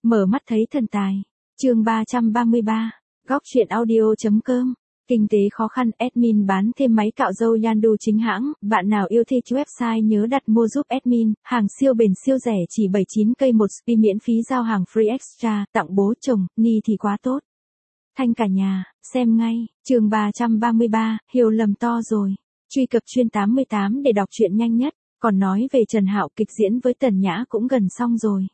Mở mắt thấy thần tài. Chương 333. Góc truyện audio.com. Kinh tế khó khăn, admin bán thêm máy cạo râu Yandu chính hãng, bạn nào yêu thích website nhớ đặt mua giúp admin, hàng siêu bền siêu rẻ chỉ 79 cây một spi miễn phí giao hàng free extra, tặng bố chồng, ni thì quá tốt. Thanh cả nhà, xem ngay, chương 333, hiểu lầm to rồi. Truy cập chuyên 88 để đọc truyện nhanh nhất, còn nói về Trần Hạo kịch diễn với Tần Nhã cũng gần xong rồi.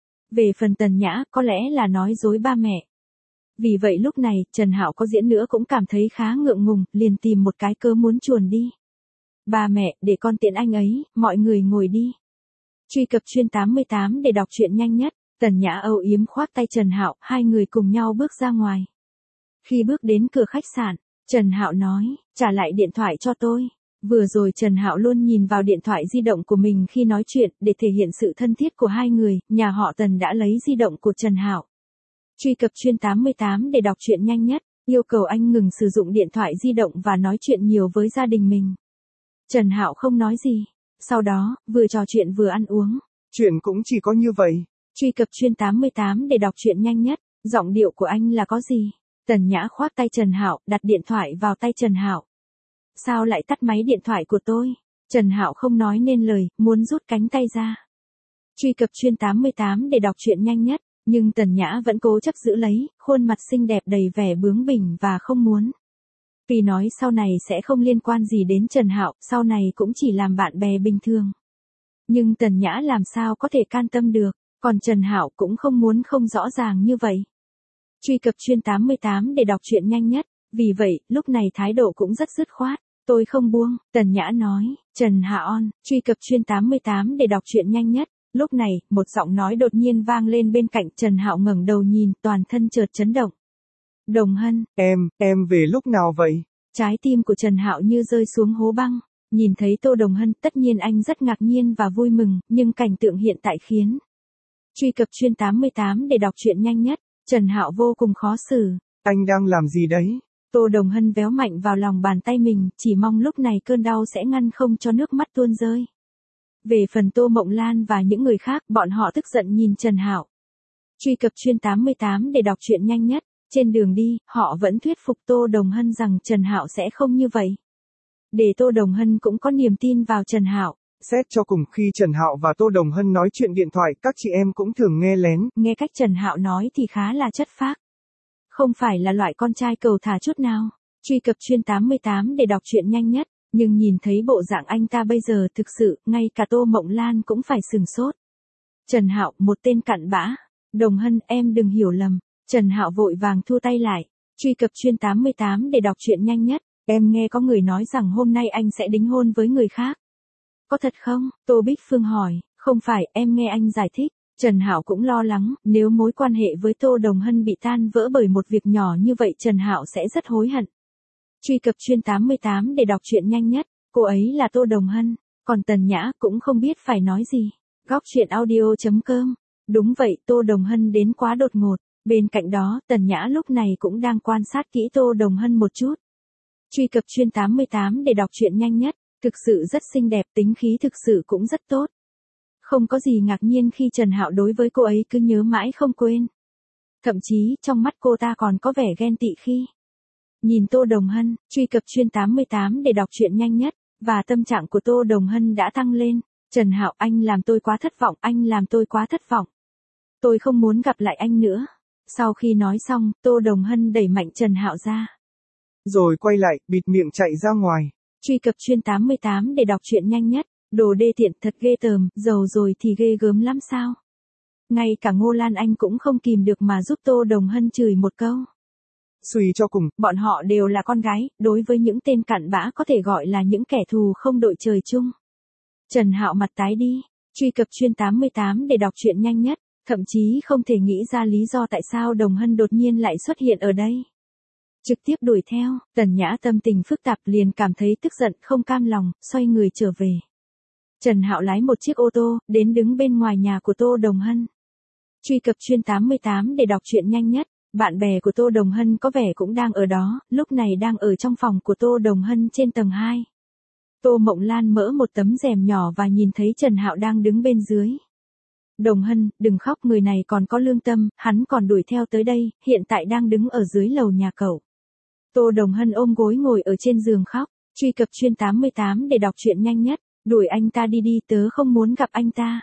Về phần Tần Nhã, có lẽ là nói dối ba mẹ. Vì vậy lúc này, Trần Hạo có diễn nữa cũng cảm thấy khá ngượng ngùng, liền tìm một cái cớ muốn chuồn đi. Ba mẹ, để con tiện anh ấy, mọi người ngồi đi. Truy cập chuyên 88 để đọc truyện nhanh nhất, Tần Nhã âu yếm khoác tay Trần Hạo, hai người cùng nhau bước ra ngoài. Khi bước đến cửa khách sạn, Trần Hạo nói, trả lại điện thoại cho tôi. Vừa rồi Trần Hạo luôn nhìn vào điện thoại di động của mình khi nói chuyện, để thể hiện sự thân thiết của hai người, nhà họ Tần đã lấy di động của Trần Hạo. Truy cập chuyên 88 để đọc truyện nhanh nhất, yêu cầu anh ngừng sử dụng điện thoại di động và nói chuyện nhiều với gia đình mình. Trần Hạo không nói gì, sau đó, vừa trò chuyện vừa ăn uống. Chuyện cũng chỉ có như vậy. Truy cập chuyên 88 để đọc truyện nhanh nhất, giọng điệu của anh là có gì? Tần Nhã khoác tay Trần Hạo, đặt điện thoại vào tay Trần Hạo. Sao lại tắt máy điện thoại của tôi? Trần Hạo không nói nên lời, muốn rút cánh tay ra. Truy cập chuyên 88 để đọc truyện nhanh nhất, nhưng Tần Nhã vẫn cố chấp giữ lấy, khuôn mặt xinh đẹp đầy vẻ bướng bỉnh và không muốn. Vì nói sau này sẽ không liên quan gì đến Trần Hạo, sau này cũng chỉ làm bạn bè bình thường. Nhưng Tần Nhã làm sao có thể can tâm được, còn Trần Hạo cũng không muốn không rõ ràng như vậy. Truy cập chuyên 88 để đọc truyện nhanh nhất, vì vậy, lúc này thái độ cũng rất dứt khoát. Tôi không buông, Tần Nhã nói, Trần Hạo truy cập chuyên 88 để đọc truyện nhanh nhất. Lúc này, một giọng nói đột nhiên vang lên bên cạnh Trần Hạo ngẩng đầu nhìn, toàn thân chợt chấn động. Đồng Hân, Em về lúc nào vậy? Trái tim của Trần Hạo như rơi xuống hố băng. Nhìn thấy Tô Đồng Hân, tất nhiên anh rất ngạc nhiên và vui mừng, nhưng cảnh tượng hiện tại khiến. Truy cập chuyên 88 để đọc truyện nhanh nhất, Trần Hạo vô cùng khó xử. Anh đang làm gì đấy? Tô Đồng Hân véo mạnh vào lòng bàn tay mình, chỉ mong lúc này cơn đau sẽ ngăn không cho nước mắt tuôn rơi. Về phần Tô Mộng Lan và những người khác, bọn họ tức giận nhìn Trần Hạo. Truy cập chuyên 88 để đọc truyện nhanh nhất, trên đường đi, họ vẫn thuyết phục Tô Đồng Hân rằng Trần Hạo sẽ không như vậy. Để Tô Đồng Hân cũng có niềm tin vào Trần Hạo. Xét cho cùng khi Trần Hạo và Tô Đồng Hân nói chuyện điện thoại, các chị em cũng thường nghe lén. Nghe cách Trần Hạo nói thì khá là chất phác. Không phải là loại con trai cầu thả chút nào. Truy cập chuyên 88 để đọc truyện nhanh nhất, nhưng nhìn thấy bộ dạng anh ta bây giờ thực sự, ngay cả Tô Mộng Lan cũng phải sửng sốt. Trần Hạo, một tên cặn bã. Đồng Hân, em đừng hiểu lầm. Trần Hạo vội vàng thua tay lại. Truy cập chuyên 88 để đọc truyện nhanh nhất, em nghe có người nói rằng hôm nay anh sẽ đính hôn với người khác. Có thật không? Tô Bích Phương hỏi. Không phải, em nghe anh giải thích. Trần Hạo cũng lo lắng, nếu mối quan hệ với Tô Đồng Hân bị tan vỡ bởi một việc nhỏ như vậy Trần Hạo sẽ rất hối hận. Truy cập chuyên 88 để đọc truyện nhanh nhất, cô ấy là Tô Đồng Hân, còn Tần Nhã cũng không biết phải nói gì. Góc truyện audio.com. Đúng vậy, Tô Đồng Hân đến quá đột ngột, bên cạnh đó Tần Nhã lúc này cũng đang quan sát kỹ Tô Đồng Hân một chút. Truy cập chuyên 88 để đọc truyện nhanh nhất, thực sự rất xinh đẹp, tính khí thực sự cũng rất tốt. Không có gì ngạc nhiên khi Trần Hạo đối với cô ấy cứ nhớ mãi không quên. Thậm chí, trong mắt cô ta còn có vẻ ghen tị khi nhìn Tô Đồng Hân. Truy cập chuyên 88 để đọc truyện nhanh nhất, và tâm trạng của Tô Đồng Hân đã tăng lên. Trần Hạo, anh làm tôi quá thất vọng, anh làm tôi quá thất vọng. Tôi không muốn gặp lại anh nữa. Sau khi nói xong, Tô Đồng Hân đẩy mạnh Trần Hạo ra. Rồi quay lại, bịt miệng chạy ra ngoài. Truy cập chuyên 88 để đọc truyện nhanh nhất, đồ đê tiện thật ghê tởm, giàu rồi thì ghê gớm lắm sao. Ngay cả Ngô Lan Anh cũng không kìm được mà giúp Tô Đồng Hân chửi một câu. Suy cho cùng, bọn họ đều là con gái, đối với những tên cặn bã có thể gọi là những kẻ thù không đội trời chung. Trần Hạo mặt tái đi. Truy cập chuyên 88 để đọc truyện nhanh nhất, thậm chí không thể nghĩ ra lý do tại sao Đồng Hân đột nhiên lại xuất hiện ở đây. Trực tiếp đuổi theo, Tần Nhã tâm tình phức tạp liền cảm thấy tức giận không cam lòng, xoay người trở về. Trần Hạo lái một chiếc ô tô, đến đứng bên ngoài nhà của Tô Đồng Hân. Truy cập chuyên 88 để đọc truyện nhanh nhất, bạn bè của Tô Đồng Hân có vẻ cũng đang ở đó, lúc này đang ở trong phòng của Tô Đồng Hân trên tầng 2. Tô Mộng Lan mở một tấm rèm nhỏ và nhìn thấy Trần Hạo đang đứng bên dưới. Đồng Hân, đừng khóc, người này còn có lương tâm, hắn còn đuổi theo tới đây, hiện tại đang đứng ở dưới lầu nhà cậu. Tô Đồng Hân ôm gối ngồi ở trên giường khóc. Truy cập chuyên 88 để đọc truyện nhanh nhất. Đuổi anh ta đi đi, tớ không muốn gặp anh ta.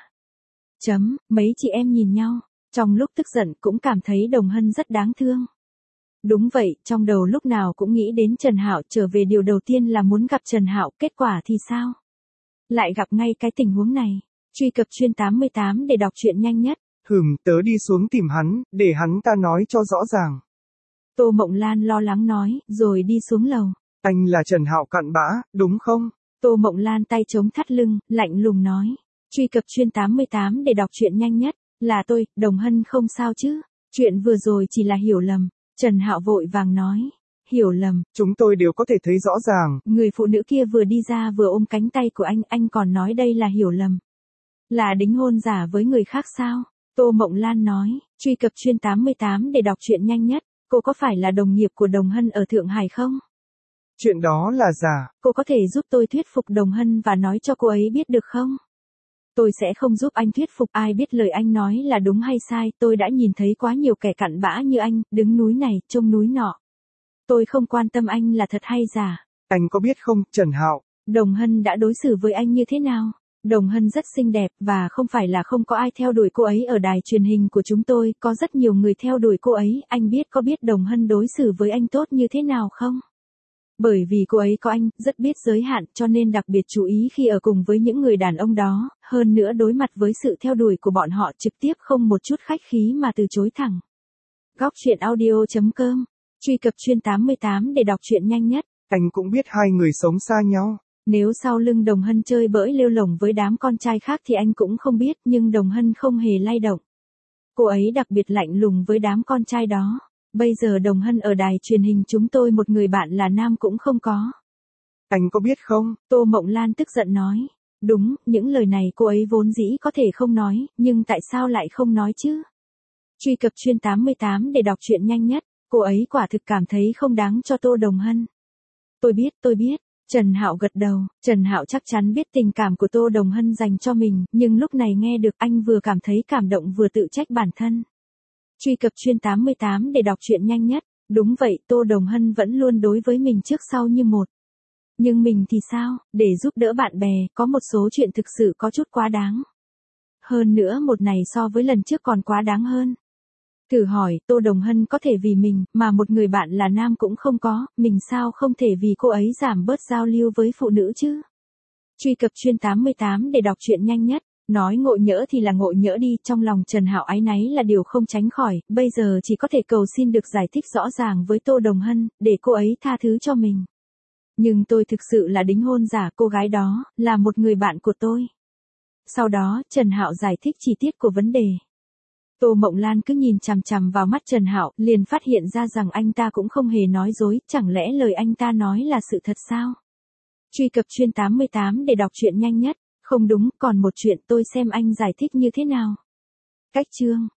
Mấy chị em nhìn nhau, trong lúc tức giận cũng cảm thấy Đồng Hân rất đáng thương. Đúng vậy, trong đầu lúc nào cũng nghĩ đến Trần Hạo, trở về điều đầu tiên là muốn gặp Trần Hạo, kết quả thì sao? Lại gặp ngay cái tình huống này. Truy cập chuyên 88 để đọc truyện nhanh nhất. Tớ đi xuống tìm hắn, để hắn ta nói cho rõ ràng. Tô Mộng Lan lo lắng nói, rồi đi xuống lầu. Anh là Trần Hạo cặn bã, đúng không? Tô Mộng Lan tay chống thắt lưng, lạnh lùng nói. Truy cập chuyên 88 để đọc truyện nhanh nhất. Là tôi, Đồng Hân không sao chứ? Chuyện vừa rồi chỉ là hiểu lầm. Trần Hạo vội vàng nói. Hiểu lầm. Chúng tôi đều có thể thấy rõ ràng. Người phụ nữ kia vừa đi ra vừa ôm cánh tay của anh còn nói đây là hiểu lầm. Là đính hôn giả với người khác sao? Tô Mộng Lan nói. Truy cập chuyên 88 để đọc truyện nhanh nhất. Cô có phải là đồng nghiệp của Đồng Hân ở Thượng Hải không? Chuyện đó là giả. Cô có thể giúp tôi thuyết phục Đồng Hân và nói cho cô ấy biết được không? Tôi sẽ không giúp anh thuyết phục, ai biết lời anh nói là đúng hay sai, tôi đã nhìn thấy quá nhiều kẻ cặn bã như anh, đứng núi này, trông núi nọ. Tôi không quan tâm anh là thật hay giả. Anh có biết không, Trần Hạo? Đồng Hân đã đối xử với anh như thế nào? Đồng Hân rất xinh đẹp và không phải là không có ai theo đuổi cô ấy ở đài truyền hình của chúng tôi, có rất nhiều người theo đuổi cô ấy, anh có biết Đồng Hân đối xử với anh tốt như thế nào không? Bởi vì cô ấy có anh, rất biết giới hạn cho nên đặc biệt chú ý khi ở cùng với những người đàn ông đó, hơn nữa đối mặt với sự theo đuổi của bọn họ trực tiếp không một chút khách khí mà từ chối thẳng. Góc truyện audio.com. Truy cập chuyên 88 để đọc truyện nhanh nhất. Anh cũng biết hai người sống xa nhau. Nếu sau lưng Đồng Hân chơi bỡi lêu lổng với đám con trai khác thì anh cũng không biết, nhưng Đồng Hân không hề lay động. Cô ấy đặc biệt lạnh lùng với đám con trai đó. Bây giờ Đồng Hân ở đài truyền hình chúng tôi một người bạn là nam cũng không có. Anh có biết không? Tô Mộng Lan tức giận nói. Đúng, những lời này cô ấy vốn dĩ có thể không nói, nhưng tại sao lại không nói chứ? Truy cập chuyên 88 để đọc truyện nhanh nhất. Cô ấy quả thực cảm thấy không đáng cho Tô Đồng Hân. Tôi biết. Trần Hạo gật đầu, Trần Hạo chắc chắn biết tình cảm của Tô Đồng Hân dành cho mình, nhưng lúc này nghe được anh vừa cảm thấy cảm động vừa tự trách bản thân. Truy cập chuyên 88 để đọc truyện nhanh nhất. Đúng vậy, Tô Đồng Hân vẫn luôn đối với mình trước sau như một. Nhưng mình thì sao? Để giúp đỡ bạn bè, có một số chuyện thực sự có chút quá đáng. Hơn nữa một này so với lần trước còn quá đáng hơn. Thử hỏi, Tô Đồng Hân có thể vì mình, mà một người bạn là nam cũng không có, mình sao không thể vì cô ấy giảm bớt giao lưu với phụ nữ chứ? Truy cập chuyên 88 để đọc truyện nhanh nhất. Nói ngộ nhỡ thì là ngộ nhỡ đi, trong lòng Trần Hạo áy náy là điều không tránh khỏi, bây giờ chỉ có thể cầu xin được giải thích rõ ràng với Tô Đồng Hân, để cô ấy tha thứ cho mình. Nhưng tôi thực sự là đính hôn giả, cô gái đó, là một người bạn của tôi. Sau đó, Trần Hạo giải thích chi tiết của vấn đề. Tô Mộng Lan cứ nhìn chằm chằm vào mắt Trần Hạo, liền phát hiện ra rằng anh ta cũng không hề nói dối, chẳng lẽ lời anh ta nói là sự thật sao? Truy cập chuyên 88 để đọc truyện nhanh nhất. Không đúng, còn một chuyện tôi xem anh giải thích như thế nào. Cách chương